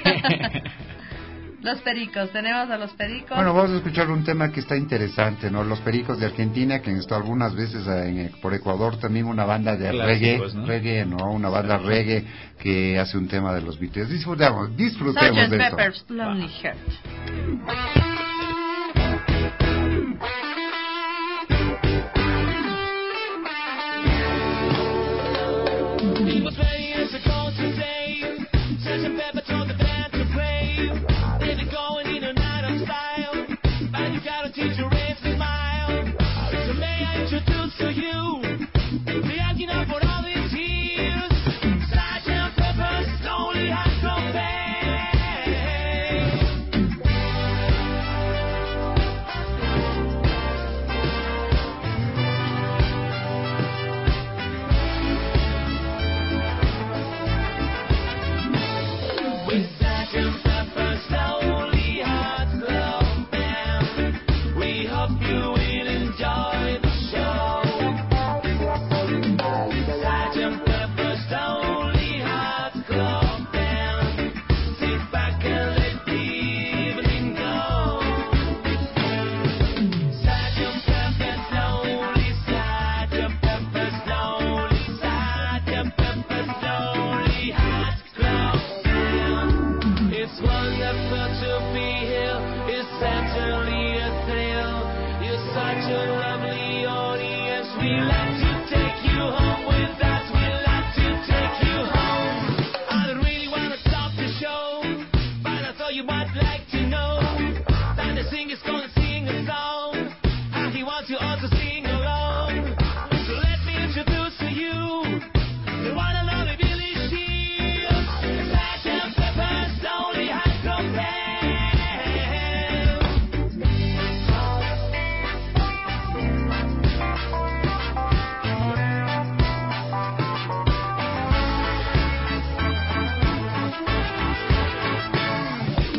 Los Pericos, tenemos a Los Pericos. Bueno, vamos a escuchar un tema que está interesante, ¿no? Los Pericos de Argentina, que han estado algunas veces por Ecuador, también una banda de reggae, ¿no? Una banda reggae que hace un tema de los Beatles. Disfrutemos de Sgt. esto. Pepper's Lonely Heart.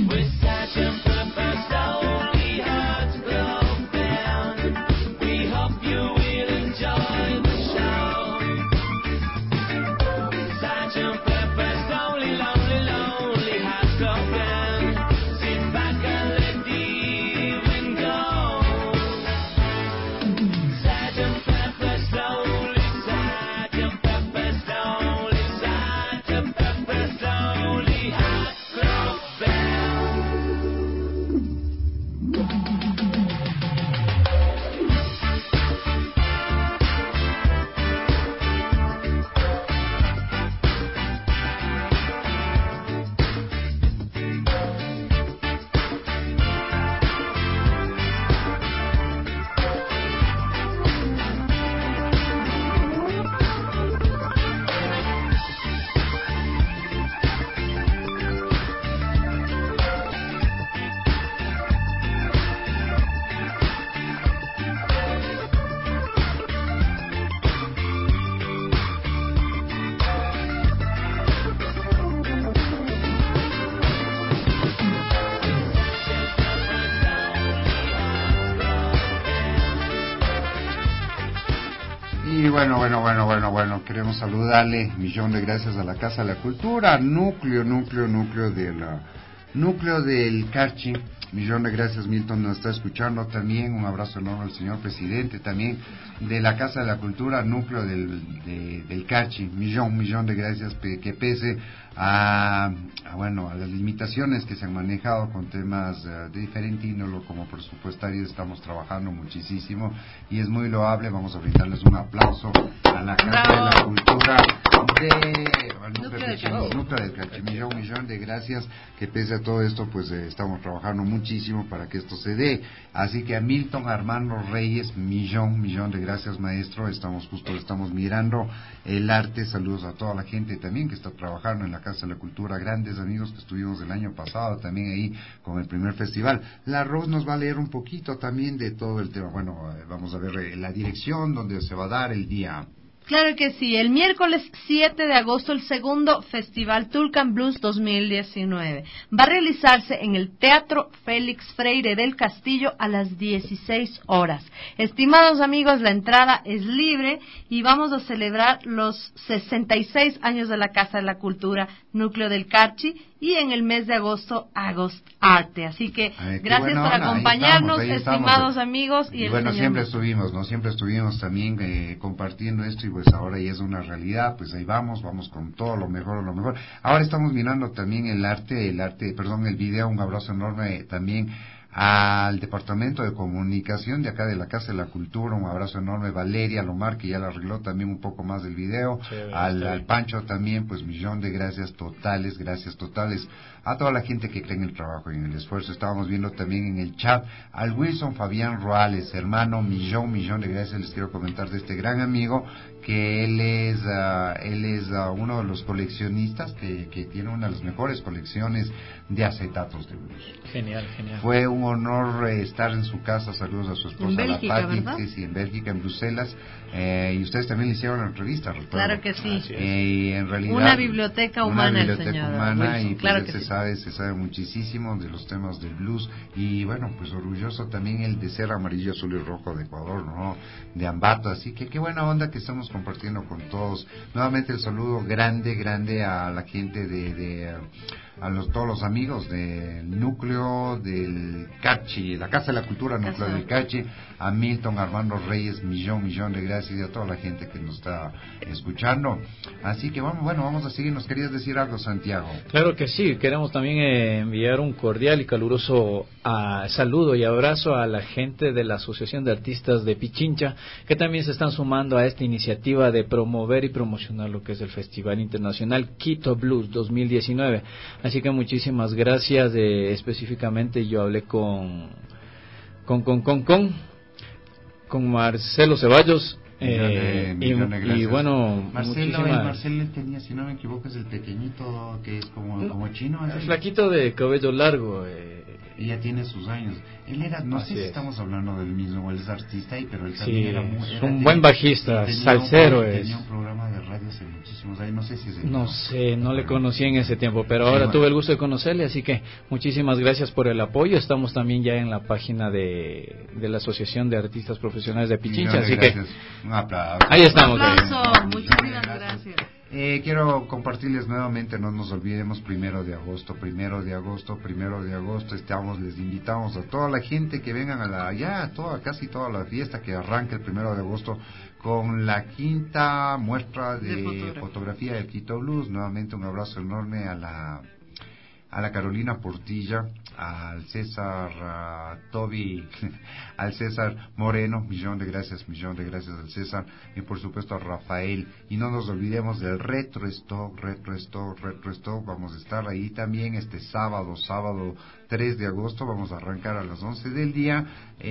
We hope Y bueno, queremos saludarle, millón de gracias a la Casa de la Cultura, núcleo del Carchi. Millón de gracias, Milton, nos está escuchando también. Un abrazo enorme al señor presidente también de la Casa de la Cultura, núcleo del Carchi. Millón de gracias, que pese a las limitaciones que se han manejado con temas de diferente índole como presupuestarios, estamos trabajando muchísimo y es muy loable. Vamos a brindarles un aplauso a la Casa de la Cultura al núcleo del Carchi. Millón de gracias, que pese a todo esto pues estamos trabajando muchísimo para que esto se dé. Así que a Milton Armando Reyes, millón de gracias, maestro. Estamos mirando el arte. Saludos a toda la gente también que está trabajando en la Casa de la Cultura, grandes amigos que estuvimos el año pasado también ahí con el primer festival. La Rose nos va a leer un poquito también de todo el tema. Vamos a ver la dirección donde se va a dar el día. Claro que sí, el miércoles 7 de agosto el segundo Festival Tulcan Blues 2019 va a realizarse en el Teatro Félix Freire del Castillo a las 16 horas. Estimados amigos, la entrada es libre y vamos a celebrar los 66 años de la Casa de la Cultura, núcleo del Carchi, y en el mes de agosto, Agost Arte. Así que gracias por acompañarnos, estimados amigos. Y siempre estuvimos también compartiendo esto, y pues ahora ya es una realidad. Pues ahí vamos con todo lo mejor. Ahora estamos mirando también el video. Un abrazo enorme también al Departamento de Comunicación de acá de la Casa de la Cultura. Un abrazo enorme, Valeria Lomar, que ya la arregló también un poco más del video. Al Pancho también, pues millón de gracias totales a toda la gente que cree en el trabajo y en el esfuerzo. Estábamos viendo también en el chat al Wilson Fabián Roales, hermano, millón de gracias. Les quiero comentar de este gran amigo, que él es uno de los coleccionistas que tiene una de las mejores colecciones de acetatos de blues. Genial. Fue un honor estar en su casa. Saludos a su esposa, en Bélgica, la Patti. ¿verdad? Sí, en Bélgica, en Bruselas. Y ustedes también le hicieron la entrevista, recuerdo. Claro que sí. Y en realidad una biblioteca humana, y pues claro él se sabe muchísimo de los temas del blues. Y bueno, pues orgulloso también el de ser amarillo, azul y rojo de Ecuador, ¿no? De Ambato. Así que qué buena onda que estamos compartiendo con todos. Nuevamente el saludo grande a la gente todos los amigos del núcleo del Carchi, la Casa de la Cultura, núcleo del Carchi, a Milton Armando Reyes, millón de gracias, y a toda la gente que nos está escuchando. Así que vamos a seguir. ¿Nos querías decir algo, Santiago? Claro que sí, queremos también enviar un cordial y caluroso saludo y abrazo a la gente de la Asociación de Artistas de Pichincha, que también se están sumando a esta iniciativa de promover y promocionar lo que es el Festival Internacional Quito Blues 2019. Así que muchísimas gracias. Específicamente yo hablé con Marcelo Ceballos. Y bueno, Marcelo tenía, si no me equivoco, es el pequeñito que es como chino, el flaquito de cabello largo. Ella tiene sus años. Él era, no sé si estamos hablando del mismo, él es artista ahí, pero él también era un buen bajista, salsero. Tenía un programa de radio hace muchísimos años, no sé si es no le conocí en ese tiempo, pero ahora tuve el gusto de conocerle, así que muchísimas gracias por el apoyo. Estamos también ya en la página de la Asociación de Artistas Profesionales de Pichincha, así que un aplauso. Ahí estamos. Muchísimas gracias. Quiero compartirles nuevamente, no nos olvidemos, primero de agosto, les invitamos a toda la gente que vengan casi toda la fiesta que arranca el 1 de agosto con la quinta muestra de fotografía del Quito Blues. Nuevamente un abrazo enorme a la Carolina Portilla, al César Toby, al César Moreno, millón de gracias al César, y por supuesto a Rafael. Y no nos olvidemos del Retro Stock. Vamos a estar ahí también este sábado 3 de agosto. Vamos a arrancar a las 11 del día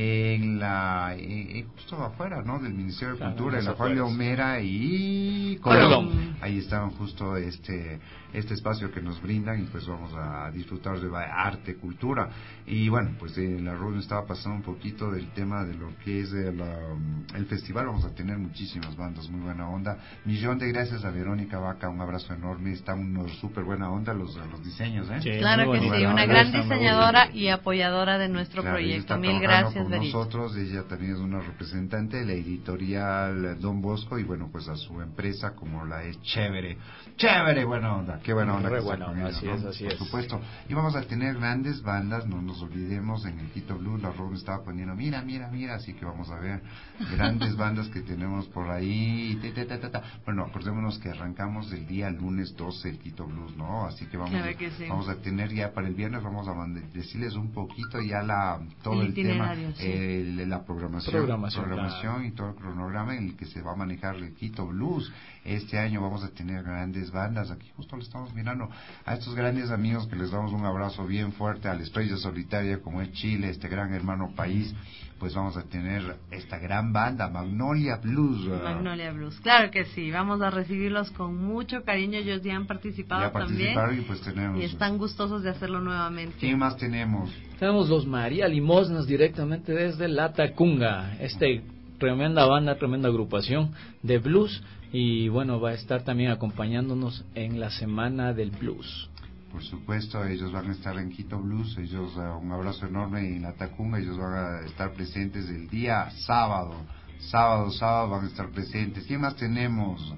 justo afuera, ¿no?, del Ministerio de Cultura, en la Juan Leomera y Colón. Ahí están justo este espacio que nos brindan, y pues vamos a disfrutar de arte, cultura. Y bueno, pues la reunión estaba pasando un poquito del tema de lo que es el festival. Vamos a tener muchísimas bandas, muy buena onda. Millón de gracias a Verónica Vaca, un abrazo enorme. Está súper buena onda los diseños, Sí, claro que sí, una gran diseñadora acompañadora y apoyadora de nuestro claro, proyecto. Mil gracias, con Berito. nosotros. Ella también es una representante de la editorial Don Bosco y bueno, pues a su empresa como la es Chévere, buena onda, qué buena onda que está con ella, así ¿no? es, así por es. supuesto. Y vamos a tener grandes bandas, no nos olvidemos, en el Quito Blues, la Rob estaba poniendo, mira, así que vamos a ver grandes bandas que tenemos por ahí. Bueno, acordémonos que arrancamos el día lunes 12 el Quito Blues, ¿no? Así que Claro que sí. vamos a tener ya para el viernes, vamos a decirles un poquito ya todo el tema, sí. La programación claro. Y todo el cronograma en el que se va a manejar el Quito Blues. Este año vamos a tener grandes bandas. Aquí justo le estamos mirando a estos grandes amigos que les damos un abrazo bien fuerte, a la Estrella Solitaria como es Chile, este gran hermano país. Pues vamos a tener esta gran banda, Magnolia Blues. Magnolia Blues, claro que sí, vamos a recibirlos con mucho cariño, ellos ya han participado también. Y pues tenemos... Y están gustosos de hacerlo nuevamente. ¿Quién más tenemos? Tenemos los María Limosnas directamente desde La Tacunga, tremenda banda, tremenda agrupación de blues, y bueno, va a estar también acompañándonos en la Semana del Blues. Por supuesto, ellos van a estar en Quito Blues, un abrazo enorme en La Tacunga, ellos van a estar presentes el día sábado van a estar presentes. ¿Quién más tenemos,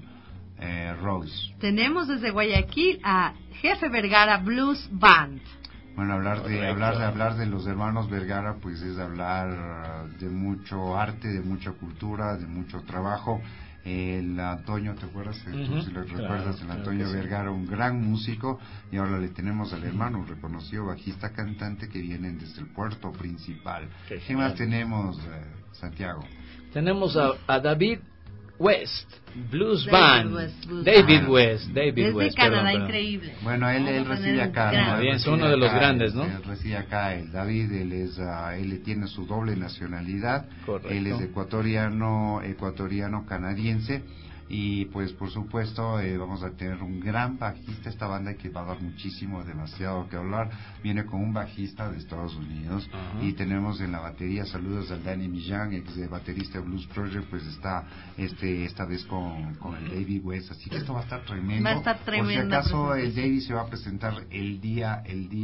Rose? Tenemos desde Guayaquil a Jefe Vergara Blues Band. Bueno, hablar de los hermanos Vergara, pues es hablar de mucho arte, de mucha cultura, de mucho trabajo. El Antonio, ¿te acuerdas? Tú si lo recuerdas, el Antonio Vergara, un gran músico, y ahora le tenemos al hermano, un reconocido bajista cantante que vienen desde el puerto principal. ¿Qué más tenemos, Santiago? Tenemos a David West Blues Band. David West. Desde Canadá, increíble. Bueno, él reside acá. Es uno de los grandes, ¿no? Él reside acá. El David, él tiene su doble nacionalidad. Correcto. Él es ecuatoriano canadiense. Y pues por supuesto vamos a tener un gran bajista. Esta banda que va a dar demasiado que hablar. Viene con un bajista de Estados Unidos. Y tenemos en la batería, saludos al Danny Millán, ex baterista de Blues Project, pues está esta vez con el David West, así que esto va a estar tremendo. Va a estar tremendo. Por si acaso el David se va a presentar el día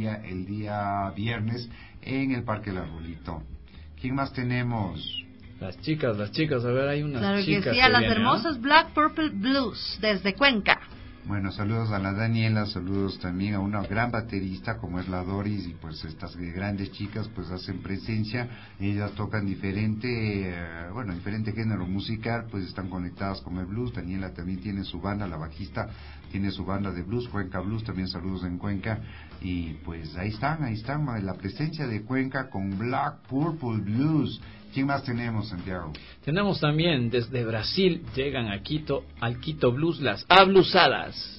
viernes en el Parque El Arbolito. ¿Quién más tenemos? Las chicas, a ver, hay unas claro chicas. Claro que sí, a las hermosas Black Purple Blues, desde Cuenca. Bueno, saludos a la Daniela, saludos también a una gran baterista como es la Doris, y pues estas grandes chicas pues hacen presencia, ellas tocan diferente género musical, pues están conectadas con el blues. Daniela también tiene su banda, la bajista tiene su banda de blues, Cuenca Blues, también saludos en Cuenca, y pues ahí están, la presencia de Cuenca con Black Purple Blues. ¿Quién más tenemos, Santiago? Tenemos también desde Brasil, llegan a Quito, al Quito Blues, las Ablusadas.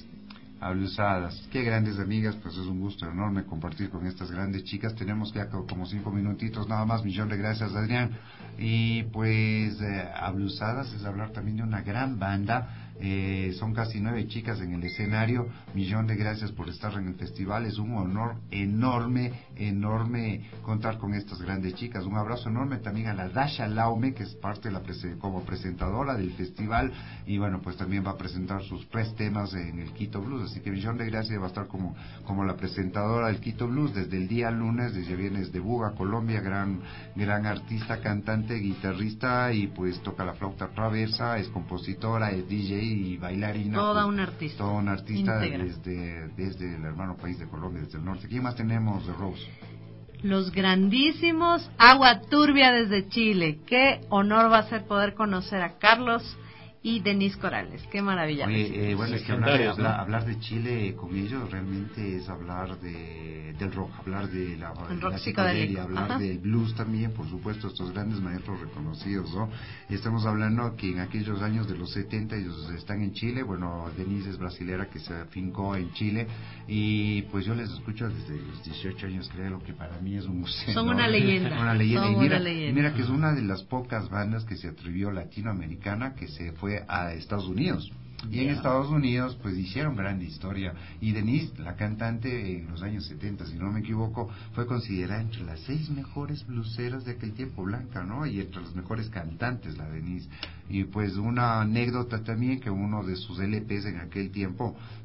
Qué grandes amigas, pues es un gusto enorme compartir con estas grandes chicas. Tenemos ya como 5 minutitos nada más, millón de gracias, Adrián. Y pues Ablusadas es hablar también de una gran banda. Son casi 9 chicas en el escenario. Millón de gracias por estar en el festival. Es un honor enorme contar con estas grandes chicas. Un abrazo enorme también a la Dasha Laume, que es parte de como presentadora del festival, y bueno, pues también va a presentar sus 3 temas en el Quito Blues. Así que millón de gracias, va a estar como la presentadora del Quito Blues desde el día lunes. Viene desde Buga, Colombia, gran artista, cantante, guitarrista, y pues toca la flauta traversa, es compositora, es DJ y bailarina. Toda una artista desde el hermano país de Colombia, desde el norte. ¿Quién más tenemos, de Rose? Los grandísimos Agua Turbia desde Chile. Qué honor va a ser poder conocer a Carlos y Denise Corales. Qué maravilla. Oye, bueno, es que hablar de Chile con ellos realmente es hablar del rock, hablar de la psicodelia, hablar del blues también, por supuesto, estos grandes maestros reconocidos, ¿no? Estamos hablando que en aquellos años de los 70 ellos están en Chile. Bueno, Denise es brasilera que se afincó en Chile, y pues yo les escucho desde los 18 años, creo, que para mí es un museo. Son una leyenda. Mira que es una de las pocas bandas que se atrevió latinoamericana, que se fue a Estados Unidos. Y en Estados Unidos pues hicieron grande historia, y Denise, la cantante, en los años 70, si no me equivoco, fue considerada entre las 6 mejores bluseras de aquel tiempo, blanca, ¿no? Y entre las mejores cantantes, la Denise. Y pues una anécdota también, que uno de sus LPs en aquel tiempo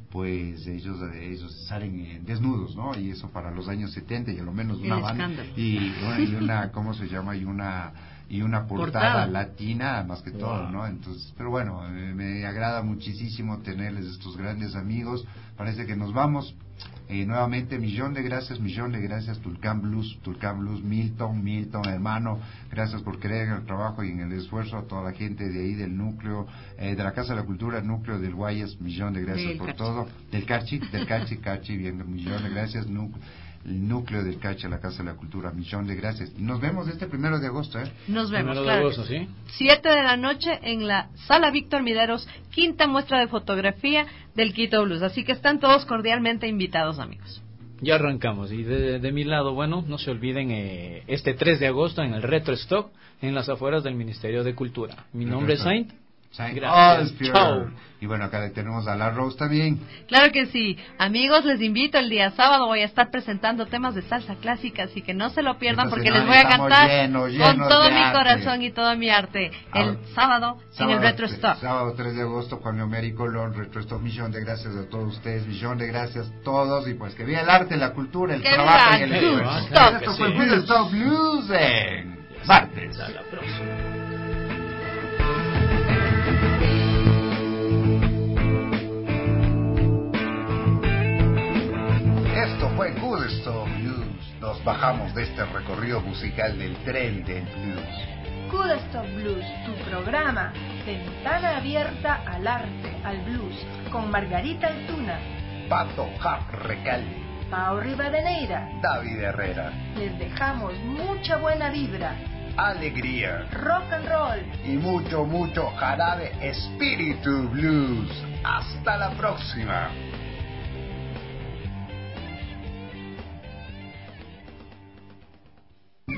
pues ellos salen desnudos, ¿no? Y eso para los años 70 y a lo menos una banda y una ¿cómo se llama? y una portada latina más que todo, ¿no? Entonces, pero bueno, me agrada muchísimo tenerles estos grandes amigos. Parece que nos vamos. Nuevamente, millón de gracias, Tulcán Blues, Milton, hermano, gracias por creer en el trabajo y en el esfuerzo, a toda la gente de ahí, del núcleo, de la Casa de la Cultura, núcleo del Guayas, millón de gracias por todo, del Carchi, bien, millón de gracias, el núcleo del Cacha, la Casa de la Cultura, millón de gracias. Y nos vemos este 1 de agosto, Nos vemos, 1 de claro. agosto, ¿sí? 7 de la noche en la Sala Víctor Mideros, 5ª muestra de fotografía del Quito Blues. Así que están todos cordialmente invitados, amigos. Ya arrancamos. Y de mi lado, bueno, no se olviden este 3 de agosto en el Retro Stock, en las afueras del Ministerio de Cultura. Mi nombre es Saint. Gracias. Chao. Y bueno, acá tenemos a la Rose también. Claro que sí. Amigos, les invito el día sábado. Voy a estar presentando temas de salsa clásica, así que no se lo pierdan porque les voy a cantar con todo mi corazón y todo mi arte. El sábado en el Retro Stock. Sábado 3 de agosto, Juan Leomeri Colón, Retro Stock. Millón de gracias a todos ustedes, millón de gracias a todos. Y pues que viva el arte, la cultura, el trabajo y el esfuerzo. Esto fue Good Stop Blues en martes. Hasta la próxima. Esto fue Good Stop Blues. Nos bajamos de este recorrido musical del tren del blues. Good Stop Blues, tu programa, ventana abierta al arte, al blues, con Margarita Altuna, Pato Hap Recalde, Pao Rivadeneira, David Herrera. Les dejamos mucha buena vibra, alegría, rock and roll y mucho jarabe espíritu blues. Hasta la próxima.